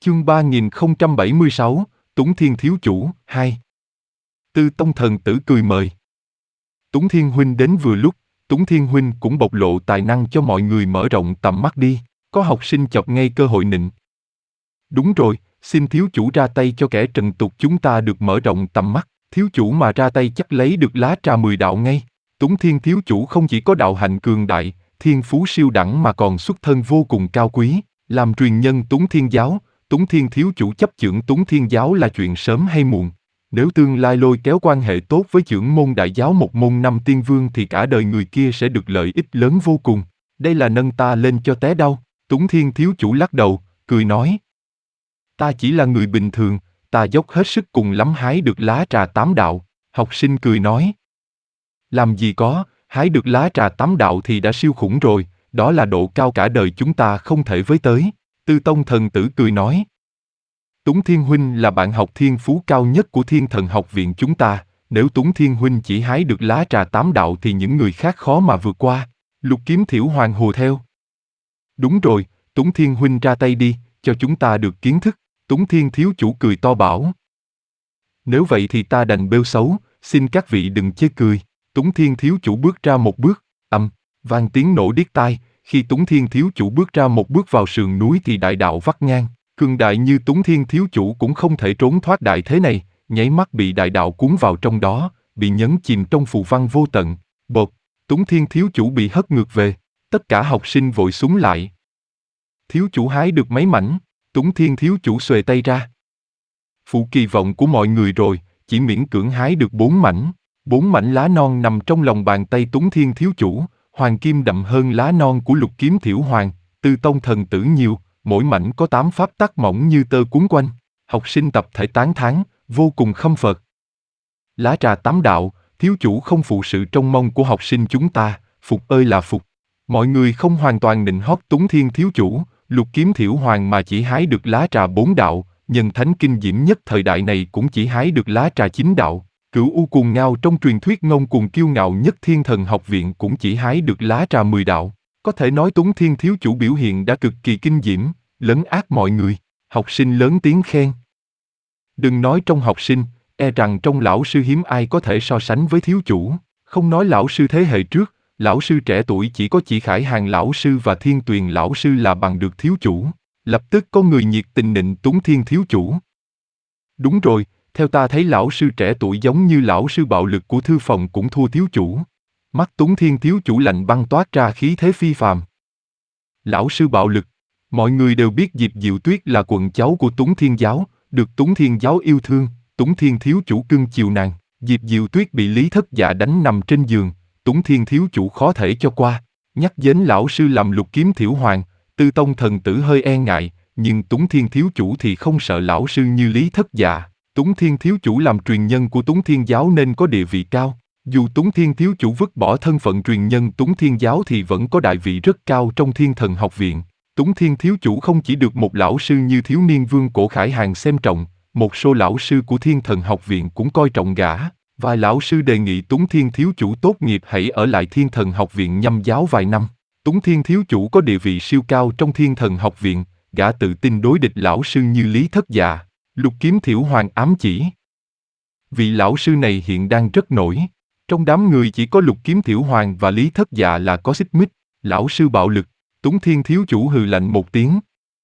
Chương 3076, Túng Thiên Thiếu Chủ, 2. Tư Tông Thần Tử cười mời. Túng Thiên Huynh đến vừa lúc, Túng Thiên Huynh cũng bộc lộ tài năng cho mọi người mở rộng tầm mắt đi, có học sinh chọc ngay cơ hội nịnh. Đúng rồi, xin thiếu chủ ra tay cho kẻ trần tục chúng ta được mở rộng tầm mắt, thiếu chủ mà ra tay chắc lấy được lá trà 10 đạo ngay. Túng Thiên thiếu chủ không chỉ có đạo hạnh cường đại, thiên phú siêu đẳng mà còn xuất thân vô cùng cao quý, làm truyền nhân Túng Thiên giáo, Túng Thiên thiếu chủ chấp chưởng Túng Thiên giáo là chuyện sớm hay muộn. Nếu tương lai lôi kéo quan hệ tốt với chưởng môn đại giáo một môn 5 tiên vương thì cả đời người kia sẽ được lợi ích lớn vô cùng. Đây là nâng ta lên cho té đau. Túng Thiên thiếu chủ lắc đầu, cười nói. Ta chỉ là người bình thường, ta dốc hết sức cùng lắm hái được lá trà 8 đạo. Học sinh cười nói. Làm gì có, hái được lá trà 8 đạo thì đã siêu khủng rồi, đó là độ cao cả đời chúng ta không thể với tới. Tư Tông Thần Tử cười nói. Túng Thiên Huynh là bạn học thiên phú cao nhất của Thiên Thần học viện chúng ta, nếu Túng Thiên Huynh chỉ hái được lá trà 8 đạo thì những người khác khó mà vượt qua. Lục Kiếm Thiểu Hoàng hùa theo. Đúng rồi, Túng Thiên Huynh ra tay đi, cho chúng ta được kiến thức. Túng Thiên thiếu chủ cười to bảo. Nếu vậy thì ta đành bêu xấu, xin các vị đừng chê cười. Túng Thiên thiếu chủ bước ra một bước, vang tiếng nổ điếc tai. Khi Túng Thiên thiếu chủ bước ra một bước vào sườn núi thì đại đạo vắt ngang. Cường đại như Túng Thiên thiếu chủ cũng không thể trốn thoát đại thế này, nháy mắt bị đại đạo cuốn vào trong đó, bị nhấn chìm trong phù văn vô tận. Bột, Túng Thiên thiếu chủ bị hất ngược về, tất cả học sinh vội súng lại. Thiếu chủ hái được mấy mảnh, Túng Thiên thiếu chủ xuề tay ra. Phụ kỳ vọng của mọi người rồi, chỉ miễn cưỡng hái được 4 mảnh. 4 mảnh lá non nằm trong lòng bàn tay Túng Thiên thiếu chủ, hoàng kim đậm hơn lá non của Lục Kiếm Thiểu Hoàng, Tư Tông Thần Tử nhiều, mỗi mảnh có 8 pháp tắc mỏng như tơ cuốn quanh. Học sinh tập thể tán thán, vô cùng khâm phục. Lá trà 8 đạo, thiếu chủ không phụ sự trông mong của học sinh chúng ta, phục ơi là phục. Mọi người không hoàn toàn nịnh hót Túng Thiên thiếu chủ, Lục Kiếm Thiểu Hoàng mà chỉ hái được lá trà 4 đạo, nhân thánh kinh diễm nhất thời đại này cũng chỉ hái được lá trà 9 đạo. Cửu U Cuồng Ngao trong truyền thuyết ngông cuồng kiêu ngạo nhất Thiên Thần học viện cũng chỉ hái được lá trà 10 đạo. Có thể nói Túng Thiên thiếu chủ biểu hiện đã cực kỳ kinh diễm, lấn át mọi người. Học sinh lớn tiếng khen. Đừng nói trong học sinh, e rằng trong lão sư hiếm ai có thể so sánh với thiếu chủ. Không nói lão sư thế hệ trước, lão sư trẻ tuổi chỉ có Chỉ Khải Hàng lão sư và Thiên Tuyền lão sư là bằng được thiếu chủ. Lập tức có người nhiệt tình nịnh Túng Thiên thiếu chủ. Đúng rồi, theo ta thấy lão sư trẻ tuổi giống như lão sư bạo lực của thư phòng cũng thua thiếu chủ. Mắt Túng Thiên thiếu chủ lạnh băng toát ra khí thế phi phàm. Lão sư bạo lực. Mọi người đều biết Diệp Diệu Tuyết là quận cháu của Túng Thiên giáo, được Túng Thiên giáo yêu thương, Túng Thiên thiếu chủ cưng chiều nàng. Diệp Diệu Tuyết bị Lý Thất Dạ đánh nằm trên giường, Túng Thiên thiếu chủ khó thể cho qua. Nhắc đến lão sư làm Lục Kiếm Thiểu Hoàng, Tư Tông Thần Tử hơi e ngại, nhưng Túng Thiên thiếu chủ thì không sợ lão sư như Lý Thất Dạ. Túng Thiên thiếu chủ làm truyền nhân của Túng Thiên giáo nên có địa vị cao. Dù Túng Thiên thiếu chủ vứt bỏ thân phận truyền nhân Túng Thiên giáo thì vẫn có đại vị rất cao trong Thiên Thần học viện. Túng Thiên thiếu chủ không chỉ được một lão sư như thiếu niên vương Cổ Khải Hàng xem trọng, một số lão sư của Thiên Thần học viện cũng coi trọng gã. Vài lão sư đề nghị Túng Thiên thiếu chủ tốt nghiệp hãy ở lại Thiên Thần học viện nhâm giáo vài năm. Túng Thiên thiếu chủ có địa vị siêu cao trong Thiên Thần học viện, gã tự tin đối địch lão sư như Lý Thất Dạ. Lục Kiếm Thiểu Hoàng ám chỉ. Vị lão sư này hiện đang rất nổi. Trong đám người chỉ có Lục Kiếm Thiểu Hoàng và Lý Thất Dạ là có xích mích. Lão sư bạo lực. Túng Thiên thiếu chủ hừ lạnh một tiếng.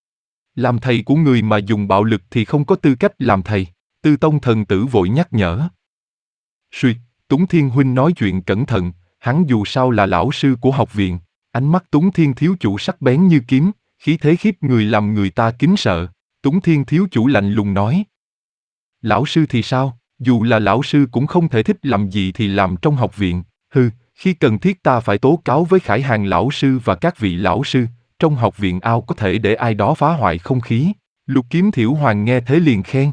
Làm thầy của người mà dùng bạo lực thì không có tư cách làm thầy. Tư Tông Thần Tử vội nhắc nhở. Suy, Túng Thiên huynh nói chuyện cẩn thận, hắn dù sao là lão sư của học viện. Ánh mắt Túng Thiên thiếu chủ sắc bén như kiếm, khí thế khiếp người làm người ta kính sợ. Túng Thiên thiếu chủ lạnh lùng nói. Lão sư thì sao, dù là lão sư cũng không thể thích làm gì thì làm trong học viện. Hừ, khi cần thiết ta phải tố cáo với Khải Hàng lão sư và các vị lão sư, trong học viện ao có thể để ai đó phá hoại không khí. Lục Kiếm Thiểu Hoàng nghe thế liền khen.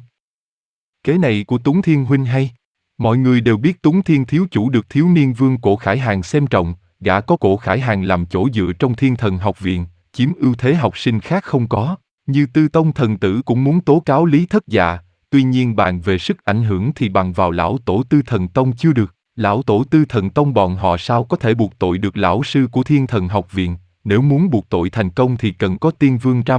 Kế này của Túng Thiên huynh hay. Mọi người đều biết Túng Thiên thiếu chủ được thiếu niên vương Cổ Khải Hàng xem trọng, gã có Cổ Khải Hàng làm chỗ dựa trong Thiên Thần học viện, chiếm ưu thế học sinh khác không có. Như Tư Tông Thần Tử cũng muốn tố cáo Lý Thất Dạ, tuy nhiên bàn về sức ảnh hưởng thì bằng vào lão tổ Tư Thần Tông chưa được. Lão tổ Tư Thần Tông bọn họ sao có thể buộc tội được lão sư của Thiên Thần học viện, nếu muốn buộc tội thành công thì cần có tiên vương ra mặt,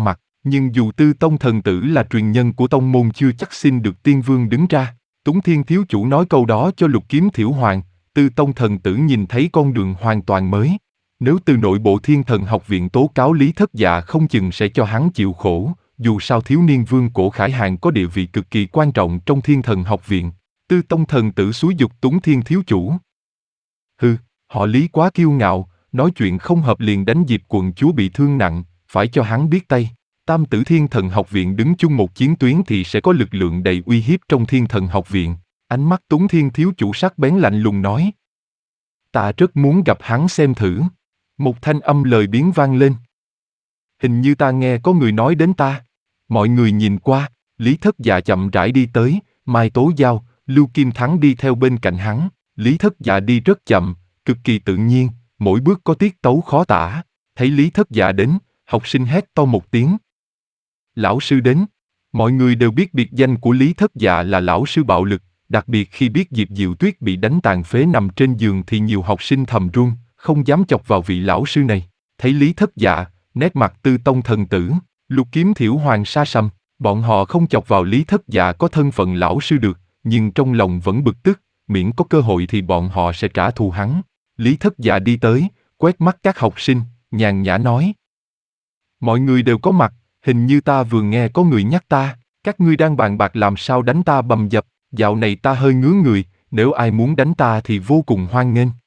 Nhưng dù Tư Tông thần tử là truyền nhân của tông môn chưa chắc xin được tiên vương đứng ra. Túng Thiên thiếu chủ nói câu đó cho Lục Kiếm Thiểu Hoàng, Tư Tông thần tử nhìn thấy con đường hoàn toàn mới. Nếu từ nội bộ Thiên Thần học viện tố cáo Lý Thất Dạ không chừng sẽ cho hắn chịu khổ, dù sao thiếu niên vương Cổ Khải Hàng có địa vị cực kỳ quan trọng trong Thiên Thần học viện. Tư Tông thần tử xúi giục Túng Thiên thiếu chủ. Hừ, họ Lý quá kiêu ngạo, nói chuyện không hợp liền đánh Diệp quận chúa bị thương nặng, phải cho hắn biết tay. Tam tử Thiên Thần học viện đứng chung một chiến tuyến thì sẽ có lực lượng đầy uy hiếp trong Thiên Thần học viện. Ánh mắt Túng Thiên thiếu chủ sắc bén lạnh lùng nói. Ta rất muốn gặp hắn xem thử. Một thanh âm lời biến vang lên. Hình như ta nghe có người nói đến ta. Mọi người nhìn qua, Lý Thất Dạ chậm rãi đi tới, Mai Tố Giao, Lưu Kim Thắng đi theo bên cạnh hắn. Lý Thất Dạ đi rất chậm, cực kỳ tự nhiên, mỗi bước có tiết tấu khó tả. Thấy Lý Thất Dạ đến, học sinh hét to một tiếng. Lão sư đến. Mọi người đều biết biệt danh của Lý Thất Dạ là lão sư bạo lực, đặc biệt khi biết Diệp Diệu Tuyết bị đánh tàn phế nằm trên giường thì nhiều học sinh thầm run, không dám chọc vào vị lão sư này. Thấy Lý Thất Dạ, nét mặt Tư Tông thần tử, Lục Kiếm Thiểu Hoàng sa sầm, bọn họ không chọc vào Lý Thất Dạ có thân phận lão sư được, nhưng trong lòng vẫn bực tức, miễn có cơ hội thì bọn họ sẽ trả thù hắn. Lý Thất Dạ đi tới, quét mắt các học sinh, nhàn nhã nói. Mọi người đều có mặt, hình như ta vừa nghe có người nhắc ta, các ngươi đang bàn bạc làm sao đánh ta bầm dập, dạo này ta hơi ngứa người, nếu ai muốn đánh ta thì vô cùng hoan nghênh.